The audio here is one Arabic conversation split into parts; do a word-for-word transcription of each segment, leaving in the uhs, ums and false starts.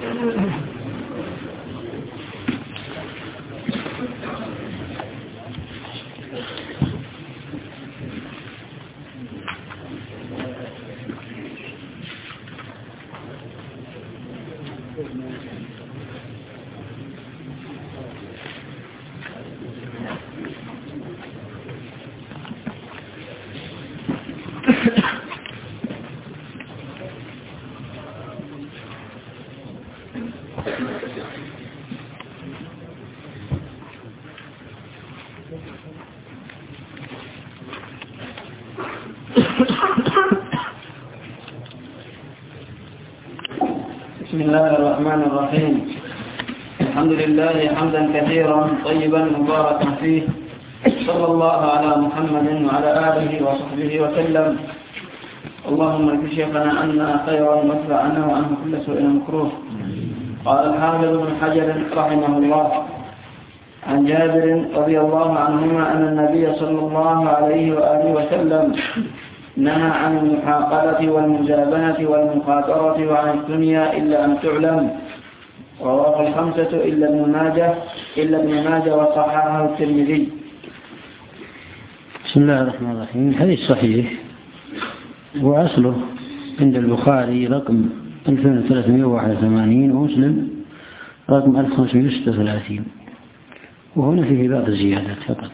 بسم الله الرحمن الرحيم. الحمد لله حمدا كثيرا طيبا مباركا فيه، صلى الله على محمد وعلى آله وصحبه وسلم. اللهم اكفنا شيخنا أننا خيرا وادفع عنا وعنه كل سوء مكروه. قال الحافظ ابن حجر رحمه الله عن جابر رضي الله عنهما أن النبي صلى الله عليه وآله وسلم نهى عن المحاقلة والمزابنة والمخاطرة وعن الدنيا إلا أن تعلم. رواه الخمسة إلا ابن ماجه إلا ابن ماجه وصححه الترمذي. بسم الله الرحمن الرحيم. حديث صحيح وأصله عند البخاري رقم ألفين وثلاثمائة وواحد وثمانين ومسلم رقم ألف وخمسمائة وستة وثلاثين، وهنا فيه بعض الزيادات فقط.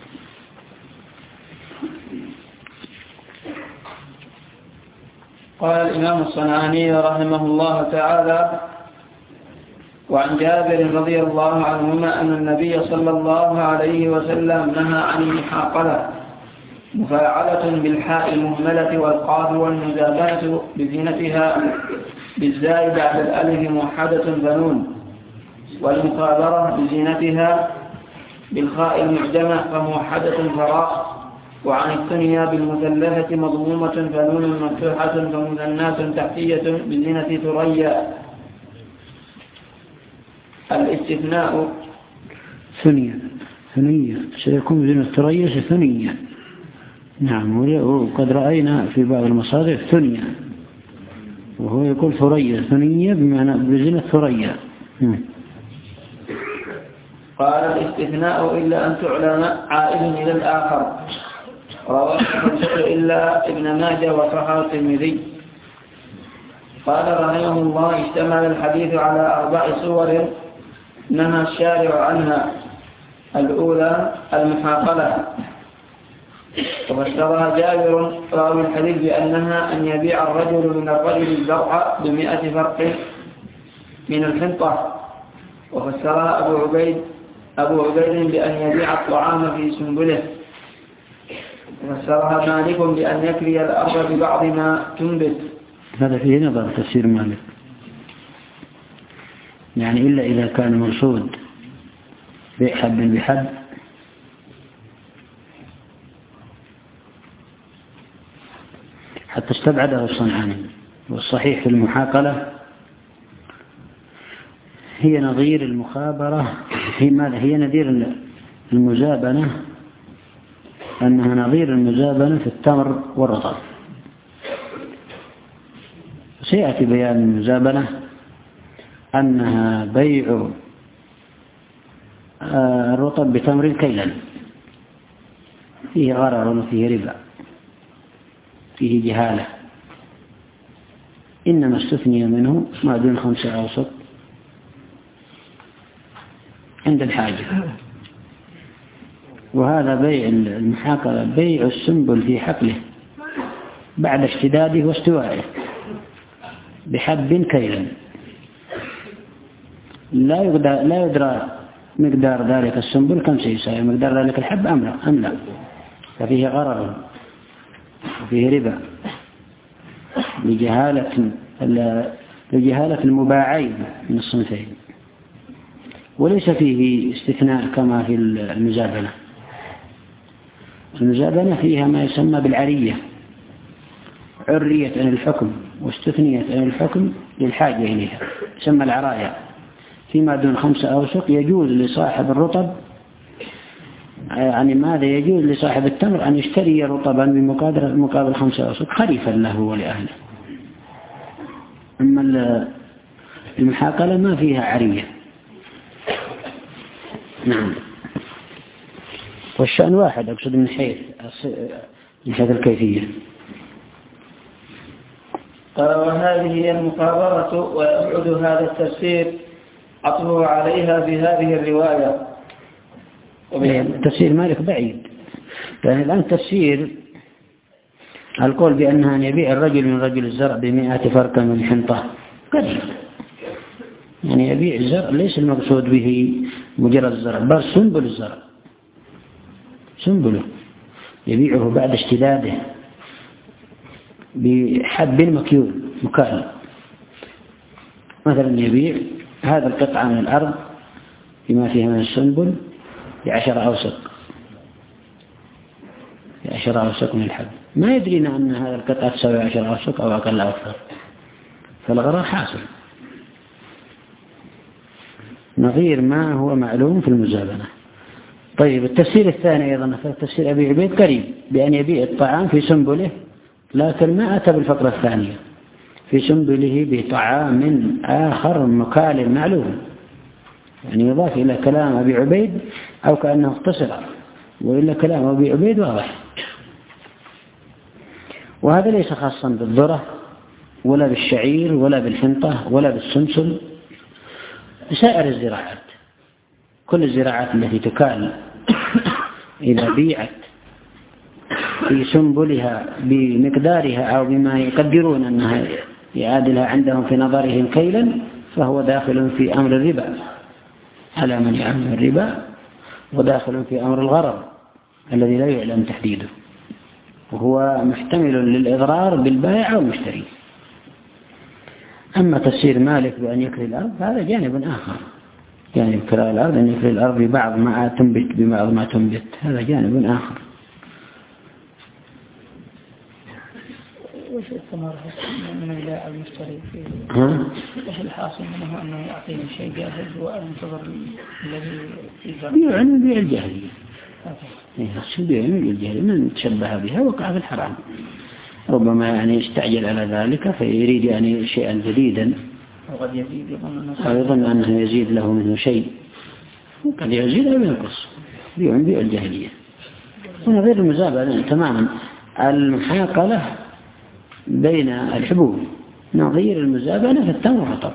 قال الإمام الصنعاني رحمه الله تعالى: وعن جابر رضي الله عنهما أن النبي صلى الله عليه وسلم نهى عن المحاقلة مفاعلة بالحاء المهملة والقاف والمزابنة بزينتها بالزاء بعد الألف موحدة بنون، والمخابرة بزينتها بالخاء المعجمة فموحدة فراء، وعن الثنيا بالمثلثة مضمومة فنون مفتوحة فمثنات تحتية بزينة ثريا. الاستثناء ثنيا ثنيا سيكون بزينة ثريا ثنيا. نعم، وقد رأينا في بعض المصادر ثنيا وهو يقول ثريا ثنيا بمعنى بزينة ثريا. قال الاستثناء إلا أن تعلم عائد إلى الآخر. رواه الخمسة إلا ابن ماجه وصححه الترمذي. قال رحمه الله: اشتمل الحديث على أربع صور نهى الشارع عنها. الأولى المحاقلة، وفسرها جابر راوي الحديث بأنها أن يبيع الرجل من الرجل الزرع بمئة فرق من الحنطة. وفسرها أبو عبيد أبو عبيد بأن يبيع الطعام في سنبله. وفسرها مالك بأن يكري الأرض ببعض ما تنبت. هذا فيه نظر تفسير مالك، يعني إلا إذا كان مرصود بيع حب بحب حتى استبعده الصنعاني. والصحيح في المحاقلة هي نظير المخابرة، هي ماذا؟ هي نظير المزابنة، أنها نظير المزابنة في التمر والرطب. سيأتي بيان المزابنة أنها بيع الرطب بتمر كيلا، فيه غرر وفيه ربا، فيه جهالة. إنما استثني منه ما دون خمسة أوسط عند الحاجة. وهذا بيع المحاقلة بيع السنبل في حقله بعد اشتداده واستوائه بحب كيلا، لا يقدر لا يدرى مقدار ذلك السنبل كم سيساوي، مقدار ذلك الحب أم لا أم لا ففيه غرر وفيه ربا لجهالة لجهالة المباعين من الصنفين. وليس فيه استثناء كما في المزابنة. المزابنة فيها ما يسمى بالعرية، عرية عن الحكم واستثنيت عن الحكم للحاجة إليها، يسمى العراية. فيما دون خمسة أوسق يجوز لصاحب الرطب، يعني ماذا يجوز لصاحب التمر أن يشتري رطبا بمقابل مقابل خمسة أوسق خليفا له ولأهله. أما المحاقلة ما فيها عرية. نعم. والشأن واحد أقصد من حيث من حيث الكيفية. قال وهذه هي المخابرة، ويبعد هذا التفسير عطفه عليها في هذه الرواية. تفسير مالك بعيد، يعني الآن تفسير القول بأنها أن يبيع الرجل من رجل الزرع بمئة فرقة من حنطة قريب، يعني يبيع الزرع ليس المقصود به مجرد الزرع بل سنبل الزرع، سنبله يبيعه بعد اشتداده بحب مكيول مكال. مثلا يبيع هذا القطعة من الأرض بما فيها من السنبل بعشر أوسق، بعشر أوسق من الحب، ما يدرينا أن هذا القطعة تساوي عشر أوسق أو أقل أو أكثر، فالغرار حاصل نظير ما هو معلوم في المزابنة. طيب التفسير الثاني أيضا تفسير أبي عبيد قريب بأن يبيع الطعام في سنبله، لكن ما أتى بالفقرة الثانية في سنبله بطعام آخر مكال معلوم، يعني يضاف إلى كلام أبي عبيد أو كأنه اختصر، وإلا كلام أبي عبيد واضح. وهذا ليس خاصا بالذرة ولا بالشعير ولا بالحنطة ولا بالسمسم، بسائر الزراعات. كل الزراعات التي تكال إذا بيعت في سنبلها بمقدارها أو بما يقدرون أنها يعادلها عندهم في نظرهم كيلا، فهو داخل في أمر الربا على من يعمل الربا، وداخل في أمر الغرر الذي لا يعلم تحديده، وهو محتمل للإضرار بالبائع والمشتري. أما تفسير مالك بأن يكري الأرض هذا جانب آخر، جانب كراء الأرض أن يكري الأرض ببعض ما تنبت ببعض ما تنبت، هذا جانب آخر. وش الثمار من البائع المشتري فيه؟ ها؟ وش الحاصل منه أنه يعطيه شيء جاهز وينتظر الذي يزرع؟ بيع عن بيع الجاهلية. إيه شو بيع عن بيع الجاهلية؟ من تشبه بها وقع في الحرام. ربما يعني يستعجل على ذلك فيريد يعني شيئا جديدا، وقد يزيد أو يظن أنه يزيد له منه شيء، وقد يزيد أو ينقص. بيع عن بيع الجاهلية. هنا غير المزابنة تماما. المحاقلة بين الحبوب نظير المزابنة في التمر والرطب.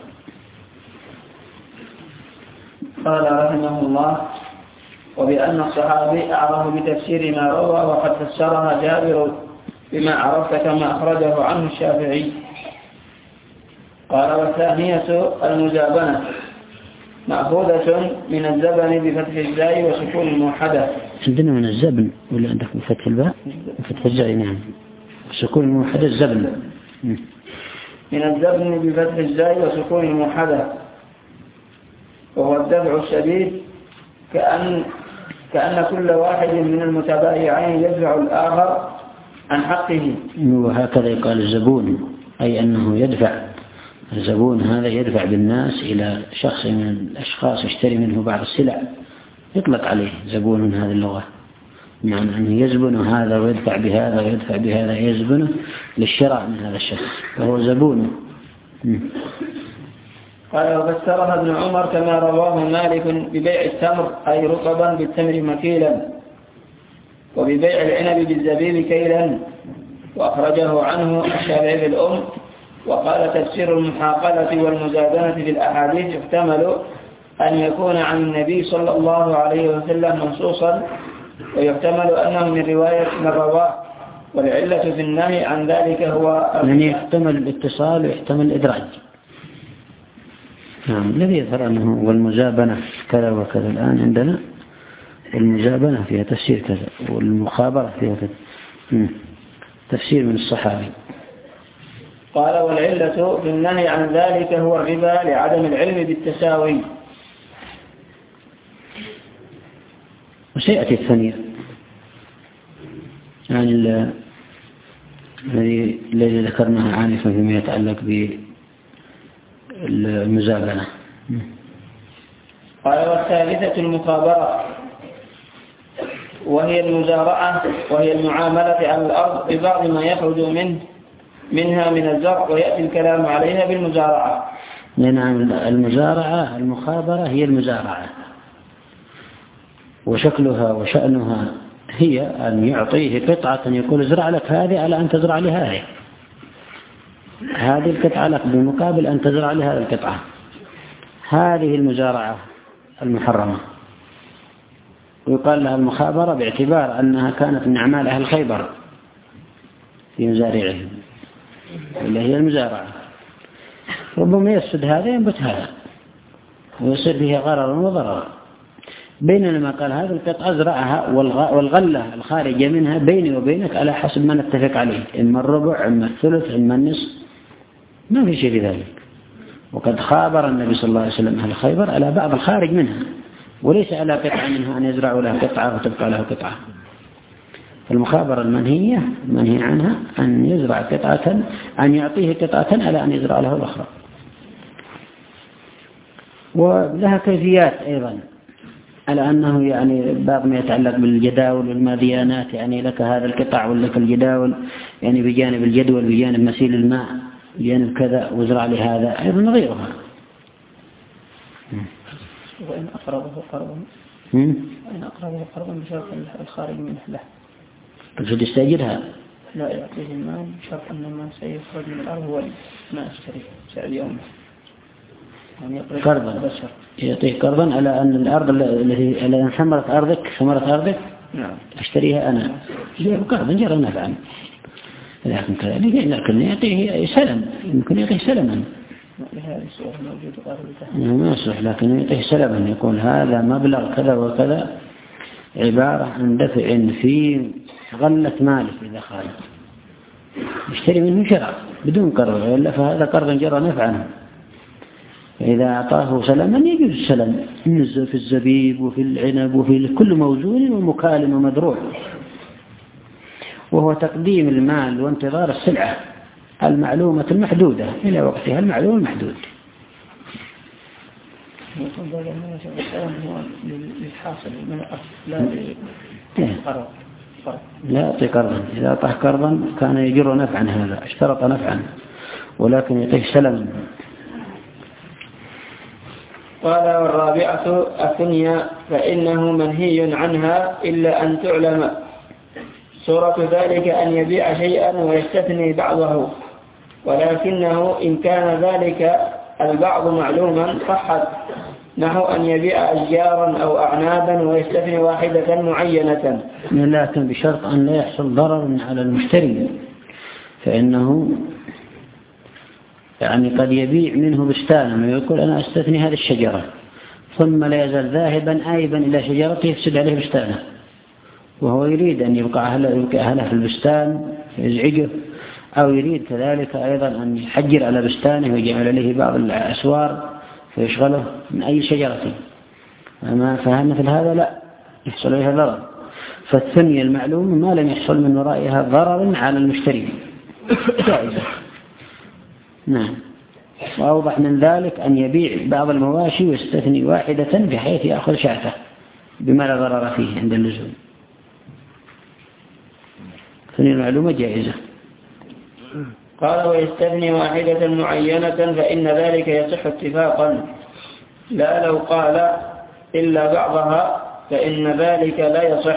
قال رحمه الله وبأن الصحابي أعرف بتفسير ما روى وقد فسرها جابر بما عرفت كما أخرجه عنه الشافعي. قال والثانية المزابنة مأخوذة من الزبن بفتح الزاي وسكون الموحدة. عندنا من الزبن ولا عندك بفتح الباء؟ بفتح الزاي نعم، سكون الموحدة الزبن. من الزبن بفتح الزاي وسكون الموحدة، وهو الدفع الشديد كأن كأن كل واحد من المتبايعين يدفع الآخر عن حقه. وهكذا يقال الزبون، أي أنه يدفع، الزبون هذا يدفع بالناس إلى شخص من الأشخاص يشتري منه بعض السلع، يطلق عليه زبون من هذه اللغة، معنى أنه يزبن هذا ويدفع بهذا ويدفع بهذا، يزبنه للشراء من هذا الشخص فهو زبونه. قال وفسرها ابن عمر كما رواه مالك ببيع التمر أي رطبا بالتمر مكيلا، وببيع العنب بالزبيب كيلا، وأخرجه عنه الشافعي في الأم. وقال تفسير المحاقلة والمزابنة في الأحاديث يحتمل أن يكون عن النبي صلى الله عليه وسلم منصوصا، ويحتمل أنه من رواية من رواه، والعلة في النهي عن ذلك هو يعني يحتمل الاتصال ويحتمل الإدراج. نعم الذي يظهر أنه والمزابنة كذا وكذا الآن عندنا، والمزابنة فيها تفسير كذا، والمخابرة فيها كذا، تفسير من الصحابي. قال والعلة في النهي عن ذلك هو الربا لعدم العلم بالتساوي. وسيأتي الثانية يعني الذي الذي ذكرناه عنفا فيما يتعلق بالمزابنة. قال والثالثة المخابرة، وهي المزارعة، وهي المعاملة على الأرض ببعض ما يخرج منه منها من الزرع، ويأتي الكلام عليها بالمزارعة. لأن المزارعة المخابرة هي المزارعة، وشكلها وشأنها هي أن يعطيه قطعة يقول ازرع لك هذه على أن تزرع لي هذه، هذه القطعة لك بمقابل أن تزرع لي هذه القطعة. هذه المزارعة المحرمة، ويقال لها المخابرة باعتبار أنها كانت من أعمال أهل خيبر في مزارعهم اللي هي المزارعة. ربما يفسد هذا ينبت هذا ويصير فيها غرر وضرر، بينما قال هذه القطعة أزرعها والغلة الخارجة منها بيني وبينك على حسب ما نتفق عليه، إما الربع إما الثلث إما النصف، ما في شيء في ذلك. وقد خابر النبي صلى الله عليه وسلم أهل خيبر على بعض الخارج منها، وليس على قطعة منها أن يزرعوا لها قطعة وتبقى له قطعة. فالمخابرة المنهية منهي عنها أن يزرع قطعة، أن يعطيه قطعة على أن يزرع له الأخرى. ولها كيفيات أيضا، على أنه يعني بعض ما يتعلق بالجداول والماديانات، يعني لك هذا القطع ولك الجداول، يعني بجانب الجدول بجانب مسيل الماء بجانب كذا وزرع لهذا أيضا نظيرها. وإن أقربه قرضا وإن أقربه قرضا بشرط الخارج منه له، تقصد يستأجرها؟ لا، يعطيه المال بشرط أن المال سيخرج من الأرض هو ما أشتري سعر يومه، يعني قرضا، يعطيه قرضا على أن الأرض التي التي ثمرت أرضك ثمرت أرضك نعم أشتريها أنا، قرضا جرى نفعا، لكن كذلك لكن يعطيه سلم، يمكن يعطيه سلما، لهذه الصورة موجود قرض ما يصلح، لكن يعطيه سلما يقول هذا مبلغ كذا وكذا عبارة عن دفع في غلة مالك إذا خرج، يشتري منه شرع بدون قرض، وإلا فهذا قرض جرى نفعا. فإذا أعطاه سلما يجوز السلم في الزبيب وفي العنب وفي كل موزون ومكالم ومدروع، وهو تقديم المال وانتظار السلعة المعلومة المحدودة إلى وقتها المعلوم المحدود. يكون ذلك ما يشعر هو للحاصل من الأصل لا قرض لا يعطي قرضا، إذا أعطاه قرضا كان يجر نفعا، هذا اشترط نفعا، ولكن يعطيه سلما. قال والرابعة الثنيا فإنه منهي عنها إلا أن تعلم. صورة ذلك أن يبيع شيئا ويستثني بعضه، ولكنه إن كان ذلك البعض معلوما صحت، نحو أن يبيع أشجارا أو أعنابا ويستثني واحدة معينة، لكن بشرط أن لا يحصل ضرر على المشتري، فإنه يعني قد يبيع منه بستانا ويقول أنا أستثني هذه الشجرة، ثم لا يزال ذاهبا آيبا إلى شجرته يفسد عليه بستانه، وهو يريد أن يبقى أهله, يبقى أهله في البستان يزعجه، أو يريد كذلك أيضا أن يحجر على بستانه ويجعل عليه بعض الأسوار فيشغله من أي شجرة، أما فهم مثل هذا لا يحصل عليها ضرر. فالثنية المعلوم ما لم يحصل من ورائها ضرر على المشتري جائزة. نعم. وأوضح من ذلك أن يبيع بعض المواشي ويستثني واحدة بحيث يأخذ شاته بما لا ضرر فيه عند اللزوم. ثنية المعلومة جائزة. قال ويستثني واحدة معينة فإن ذلك يصح اتفاقا، لا لو قال إلا بعضها فإن ذلك لا يصح،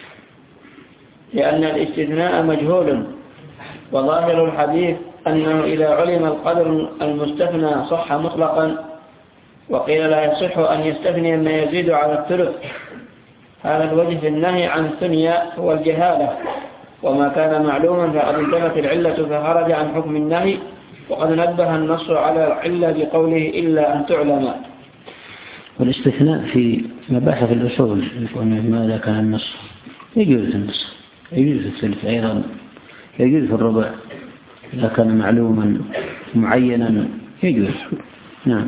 لأن الاستثناء مجهول، وظاهر الحديث أنه إذا علم القدر المستثنى صح مطلقا، وقيل لا يصح أن يستثني ما يزيد على الثلث. هذا الوجه في النهي عن الثنيا هو الجهالة، وما كان معلوما فقد انتفت العلة فخرج عن حكم النهي، وقد نبه النص على العلة بقوله إلا أن تعلم. والاستثناء في مباحث الأصول يكون ماذا كان النص يجوز النص، يجوز في الثلث أيضا، يجوز في الربع إذا كان معلوما معينا يجوز. نعم.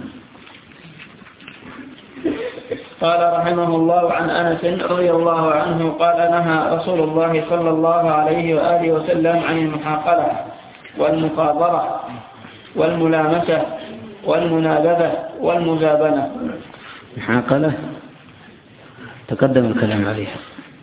قال رحمه الله عن أنس رضي الله عنه قال نهى رسول الله صلى الله عليه وآله وسلم عن المحاقلة والمخابرة والملامسة والمنابذة والمزابنة. محاقلة تقدم الكلام عليها،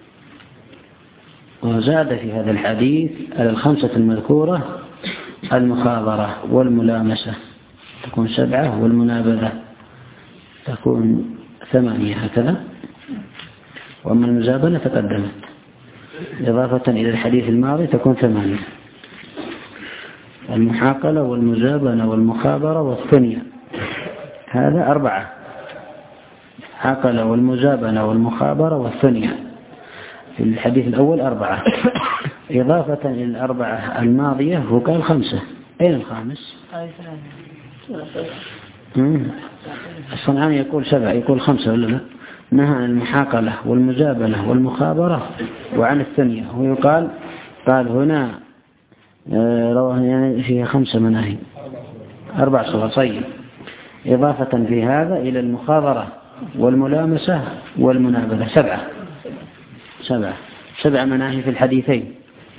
وزاد في هذا الحديث على الخمسة المذكورة المخابرة والملامسة تكون سبعة، والمنابذة تكون ثمانية هكذا. وأما المزابنة تقدمت إضافة إلى الحديث الماضي تكون ثمانية. المحاقلة والمزابنة والمخابرة والثنية هذا أربعة. المحاقلة والمزابنة والمخابرة والثنية في الحديث الأول أربعة، إضافة إلى الأربعة الماضية وقال خمسة. أين الخامس؟ الصنعاني يقول سبعة، يقول خمسة ولا لا؟ نهى عن المحاقلة والمزابنة والمخابرة وعن الثنية، ويقال قال هنا رواه يعني فيها خمسة مناهي أربع صور. طيب، إضافة في هذا إلى المخابرة والملامسة والمنابذة سبعة سبعة سبع مناهي في الحديثين.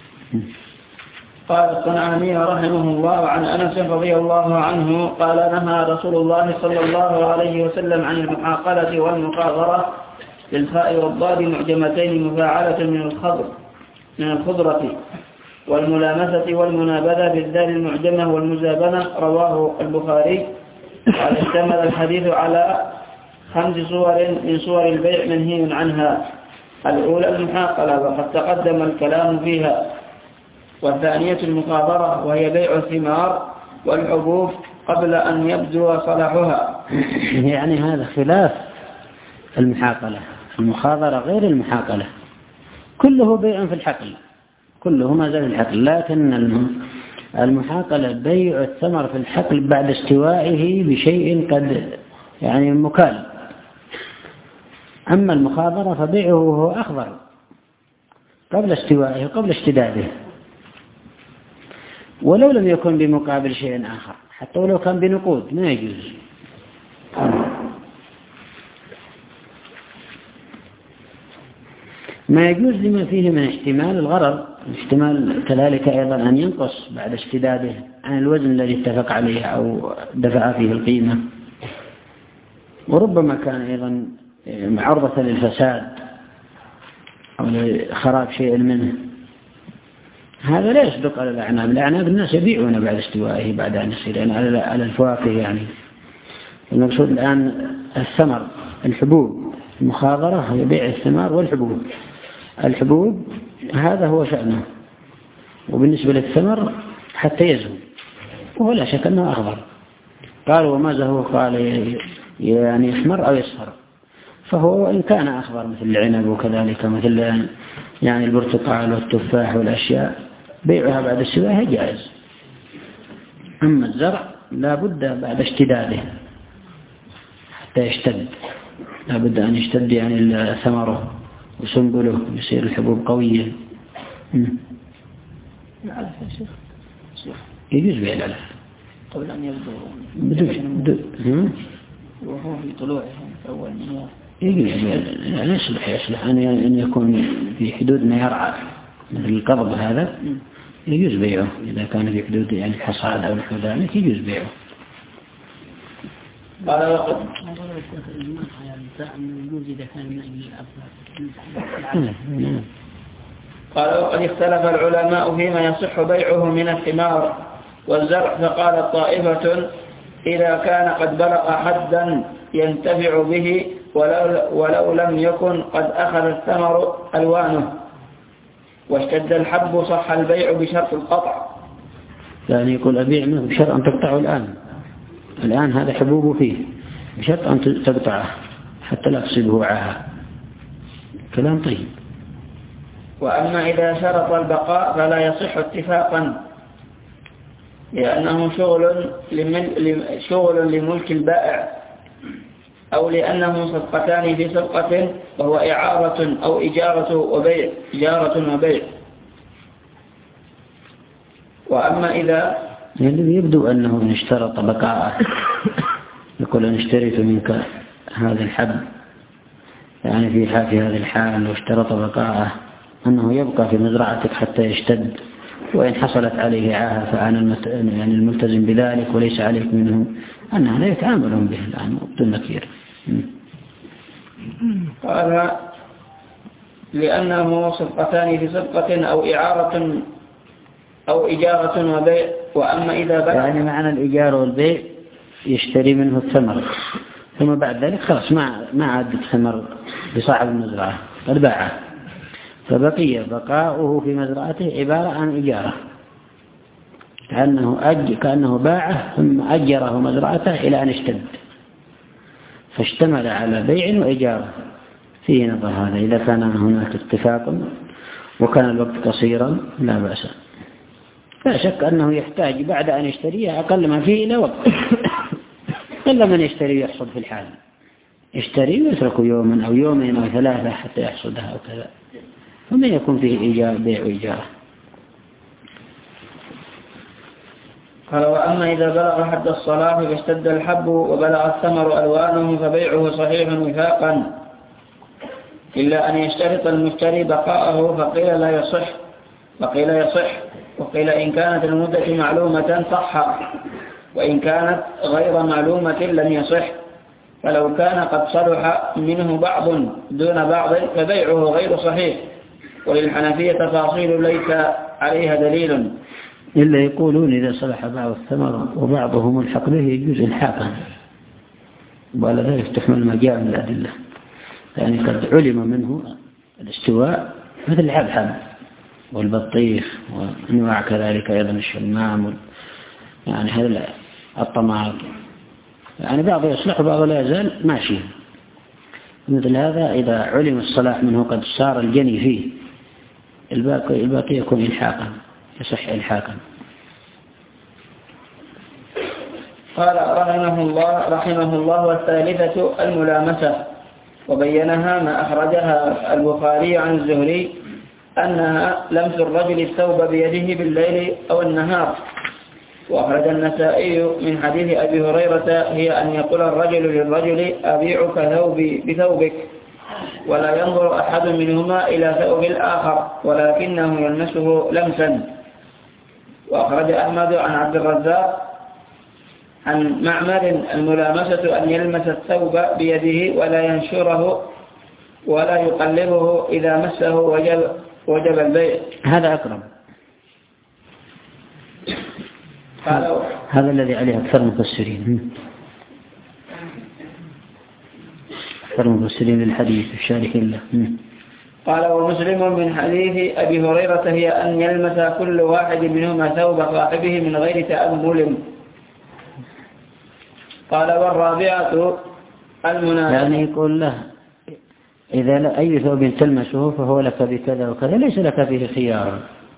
قال الصنعاني رحمه الله عن أنس رضي الله عنه قال نهى رسول الله صلى الله عليه وسلم عن المحاقلة والمخابرة بالخاء والضاد معجمتين مفاعلة من الخضر من الخضرة، والملامسة والمنابذة بالذال المعجمة والمزابنة. رواه البخاري. قال اشتمل الحديث على خمس صور من صور البيع منهي عنها. الأولى المحاقلة وقد تقدم الكلام فيها، والثانية المخابرة وهي بيع الثمار والحبوب قبل أن يبدو صلاحها. يعني هذا خلاف المحاقلة. المخابرة غير المحاقلة، كله بيع في الحقل، كله ما زال الحقل، لكن المحاقلة بيع الثمر في الحقل بعد استوائه بشيء قد يعني مكال. أما المخابرة فبيعه هو أخضر قبل استوائه قبل اشتداده، ولو لم يكن بمقابل شيء آخر، حتى ولو كان بنقود ما يجوز. ما يجوز لما فيه من احتمال الغرر، احتمال كذلك أيضا أن ينقص بعد اشتداده عن الوزن الذي اتفق عليه أو دفع فيه القيمة، وربما كان أيضا معرضة للفساد أو لخراب شيء منه. هذا لا يصدق على الأعناب. الأعناب الناس يبيعون بعد استوائه بعد أن يصير يعني على الفواكه. يعني المقصود الآن الثمر الحبوب، المخابرة هي بيع الثمار والحبوب. الحبوب هذا هو شأنه، وبالنسبة للثمر حتى يزهو وهو لا شك أنه أخضر. قالوا وما زهو؟ قال يعني يحمر أو يصفر، فهو إن كان أخضر مثل العنب وكذلك مثل يعني البرتقال والتفاح والأشياء بيعها بعد السواها جائز. أما الزرع لا بد بعد اشتداده حتى يشتد، لا بد أن يشتد يعني ثمره وسنبله يصير الحبوب قوية. العلف يا شيخ يجوز بيع العلف قبل أن يبدو بدون وهو في طلوعه في أول منوار. يجوز يعني يصلح يصلح أن يكون في حدود ما يرعى مثل القرض هذا يجوز بيعه إذا كان في حدود يعني الحصاد أو نحو ذلك يجوز بيعه. قال وقد قال وقد اختلف العلماء فيما يصح بيعه من الثمار والزرع، فقال طائفة إذا كان قد بلغ حدا ينتفع به ولو, ولو لم يكن قد أخذ الثمر ألوانه واشتد الحب صح البيع بشرط القطع. يعني يقول أبيع منه بشرط أن تقطعه الآن، الآن هذا حبوب فيه بشرط أن تقطعه حتى لا تصيبه عاهة. كلام طيب. وأما إذا شرط البقاء فلا يصح اتفاقا، لأنه شغل شغل لملك البائع، أو لأنه صفقتان في صفقة وهو إعارة أو إجارة وبيع إجارة وبيع. وأما إذا يعني يبدو أنه إن اشترط بقاءه يقول أن اشتريت منك هذا الحب يعني في في هذه الحال واشترط بقاءه أنه يبقى في مزرعتك حتى يشتد، وإن حصلت عليه عاهة فأنا يعني الملتزم بذلك وليس عليك منه أنها لا يتعاملون به الآن بدون نكير. قال لأنه صفقتان في صفقة أو إعارة أو إجارة وبيع. وأما إذا بقى يعني معنى الإجارة والبيع يشتري منه الثمر، ثم بعد ذلك خلاص ما ما عاد الثمر لصاحب المزرعة قد باعه، فبقي بقاؤه في مزرعته عبارة عن إجارة، كأنه أج كأنه باعه ثم أجره مزرعته إلى أن اشتد، فاشتمل على بيع وإجارة. فيه نظر هذا إذا كان هناك اتفاق وكان الوقت قصيرا لا بأس. لا شك أنه يحتاج بعد أن يشتريه أقل ما فيه إلى وقت، إلا من يشتري يحصد في الحال، يشتري ويترك يوما أو يومين أو ثلاثة حتى يحصدها أو كذا، ومن يكون فيه إيجار بيع وإجارة. قال وأما إذا بلغ حد الصلاح فاشتد الحب وبلغ الثمر ألوانه فبيعه صحيح وفاقا، إلا أن يشترط المشتري بقاءه، فقيل لا يصح وقيل يصح، وقيل إن كانت المدة معلومة صح، وإن كانت غير معلومة لم يصح، فلو كان قد صلح منه بعض دون بعض فبيعه غير صحيح. وللحنفية تفاصيل ليس عليها دليل، إلا يقولون إذا صلح بعض الثمر وبعضه ملحق به يجوز إلحاقا، وعلى ذلك تحمل ما جاء من الأدلة، يعني قد علم منه الاستواء مثل الحبحب والبطيخ وأنواع كذلك أيضا الشمام وال... يعني هذا الطماط، يعني بعضه يصلح وبعضه لا يزال ماشي. مثل هذا إذا علم الصلاح منه قد صار الجني فيه، الباقي الباقي يكون إلحاقا، يصح إلحاقا. قال رحمه الله رحمه الله والثالثة الملامسة، وبينها ما أخرجها البخاري عن الزهري أنها لمس الرجل الثوب بيده بالليل أو النهار. وأخرج النسائي من حديث أبي هريرة هي أن يقول الرجل للرجل أبيعك ثوبي بثوبك، ولا ينظر أحد منهما إلى ثوب الآخر ولكنه يلمسه لمسا. وأخرج أحمد عن عبد الرزاق عن معمر الملامسة أن يلمس الثوب بيده ولا ينشره ولا يقلبه، إذا مسه وجب, وجب البيع. هذا أقرب، هذا الذي عليه أكثر المفسرين أكثر المفسرين للحديث الشارحين له. قال ومسلم من حديث أبي هريرة هي أن يلمس كل واحد منهما ثوب صاحبه من غير تأمل. قال والرابعة المناسبة، يعني يقول له إذا أي ثوب تلمسه فهو لك بكذا وكذا، ليس لك فيه خيار،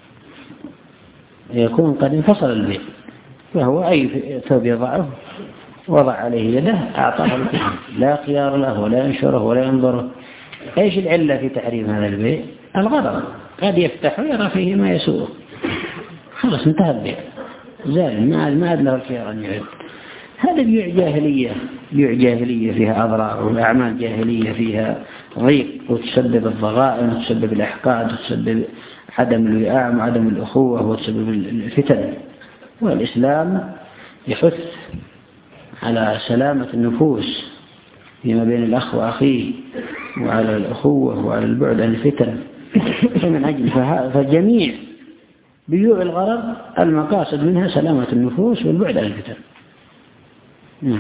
يكون قد انفصل البيع، فهو أي ثوب يضعه وضع عليه يده أعطاه الخيار، لا خيار له ولا ينشره ولا ينظره. إيش العلة في تحريم هذا البيع؟ الغرض، قد يفتح ويرى فيه ما يسوءه، خلاص انتهى البيع، زال ما عاد له الخيار أن يعد. هذا بيع جاهلية، بيع جاهلية فيها أضرار، وأعمال جاهلية فيها ضيق، وتسبب الضغائن وتسبب الأحقاد وتسبب عدم الوئام وعدم الأخوة وتسبب الفتن. والإسلام يحث على سلامة النفوس فيما بين الأخ وأخيه، وعلى الأخوة وعلى البعد عن الفتن. فمن أجل فجميع بيوع الغرض المقاصد منها سلامة النفوس والبعد عن الفتن. نعم،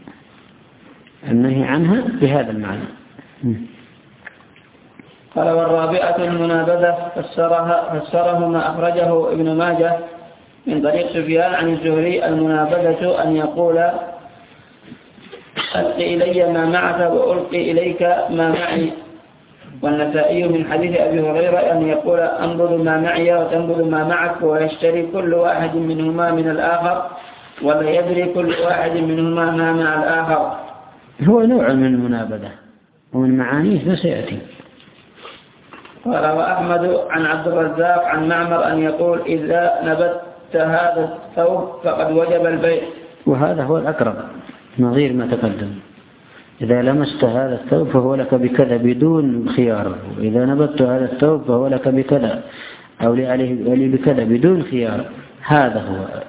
النهي عنها بهذا المعنى. قال والرابعة المنابذة فسرها فسره ما أخرجه ابن ماجه من طريق سفيان عن الزهري. المنابذة أن يقول ألقي إلي ما معك وألقي إليك ما معي. والنسائي من حديث أبي هريرة أن يقول أنبذ ما معي وتنبذ ما معك، ويشتري كل واحد منهما من الآخر ولا يدري كل واحد منهما ما مع الآخر. هو نوع من المنابذة ومن معانيه فسيأتي. قال وأحمد عن عبد الرزاق عن معمر أن يقول إذا نبت هذا الثوب فقد وجب البيع. وهذا هو الأقرب نظير ما تقدم، إذا لمست هذا الثوب فهو لك بكذا بدون خيار، وإذا نبت هذا الثوب فهو لك بكذا أو لي بكذا بدون خيار، هذا هو.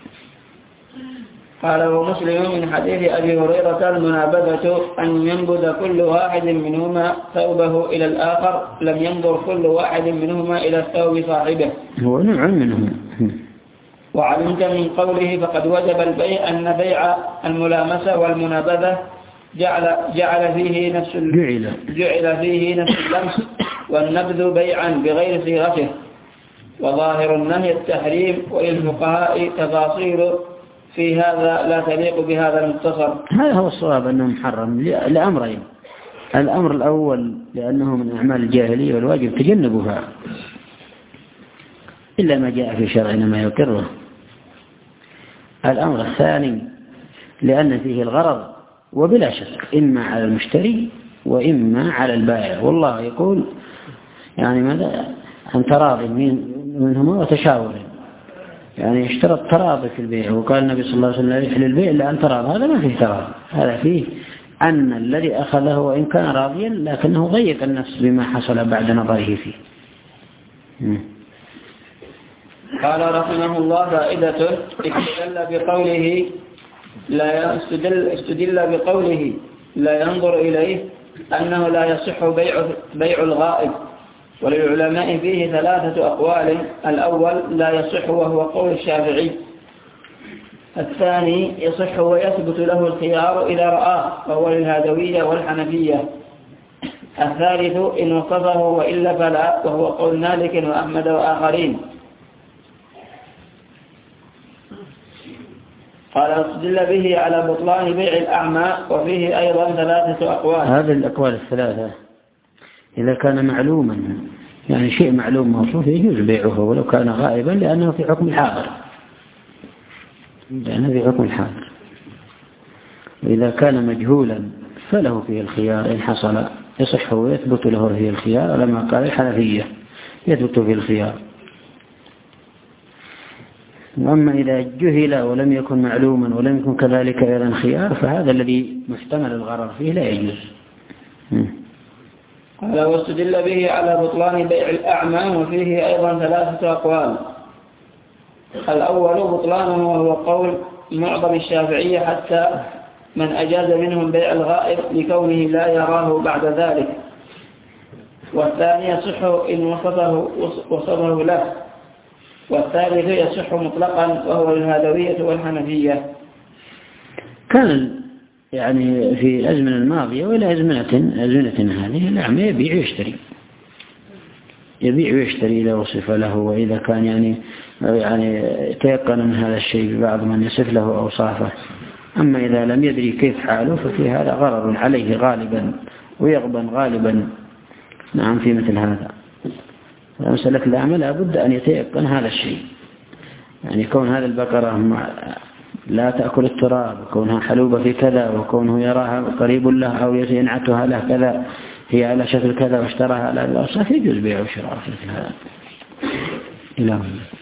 قال ومسلم من حديث أبي هريرة المنابذة أن ينبذ كل واحد منهما ثوبه إلى الآخر، لم ينظر كل واحد منهما إلى الثوب صاحبه. هو نوع منهم. وعلمت من قوله فقد وجب البيع أن بيع الملامسة والمنابذة جعل, جعل فيه نفس جعل. جعل فيه نفس اللمس والنبذ بيعا بغير صيغته، وظاهر النهي التحريم، وللفقهاء تفاصيل في هذا لا تليق بهذا المختصر. هذا هو الصواب أنه محرم لأمرين: الأمر الأول لأنه من أعمال الجاهلية والواجب تجنبها إلا ما جاء في شرعنا ما يقره. الأمر الثاني لأن فيه الغرض، وبلا شك إما على المشتري وإما على البائع، والله يقول يعني ماذا عن تراضي منهما وتشاور، يعني اشترط تراضي في البيع، وقال النبي صلى الله عليه وسلم يحل البيع إلا أن تراضي. هذا ما فيه تراضي، هذا فيه أن الذي أخذه وإن كان راضيا لكنه ضيق النفس بما حصل بعد نظره فيه. م. قال رحمه الله: فائدة استدل بقوله لا يستدل, استدل بقوله لا ينظر إليه أنه لا يصح بيع, بيع الغائب، وللعلماء فيه ثلاثة أقوال: الأول لا يصح وهو قول الشافعي، الثاني يصح ويثبت له الخيار إذا رآه وهو للهادوية والحنفية، الثالث إن وصفه وإلا فلا وهو قول مالك وأحمد وآخرين. قال استدل به على بطلان بيع الأعمى، وفيه أيضا ثلاثة أقوال. هذه الأقوال الثلاثة إذا كان معلوما، يعني شيء معلوم موصوف، يجوز بيعه ولو كان غائبا لأنه في حكم الحاضر، لأنه في حكم الحاضر. وإذا كان مجهولا فله فيه الخيار إن حصل، يصح ويثبت له فيه الخيار، لما قال الحنفية يثبت فيه الخيار. وأما إذا جهل ولم يكن معلوما ولم يكن كذلك أيضا خيار، فهذا الذي محتمل الغرر فيه لا يجوز. قال واستدل به على بطلان بيع الأعمى، وفيه أيضا ثلاثة أقوال. الأول بطلانه وهو قول معظم الشافعية حتى من أجاز منهم بيع الغائب لكونه لا يراه بعد ذلك، والثاني يصح إن وصفه, وصفه له، والثالث يصح مطلقا وهو الهادوية والحنفية. كان يعني في الأزمنة الماضية وإلى أزمنة أزمنة هذه الأعمى يبيع ويشتري، يبيع ويشتري إذا وصف له، وإذا كان يعني يعني تيقن من هذا الشيء ببعض من يصف له أوصافه. أما إذا لم يدري كيف حاله ففي هذا غرر عليه غالبا ويغبن غالبا. نعم في مثل هذا مسألة الأعمى لابد أن يتيقن هذا الشيء، يعني كون هذه البقرة لا تأكل التراب، وكونها حلوبة في كذا، وكونه يراها قريب له أو ينعتها له كذا، هي على شكل كذا واشتراها على الأوصاف، يجوز بيع وشراء في مثل هذا. إلى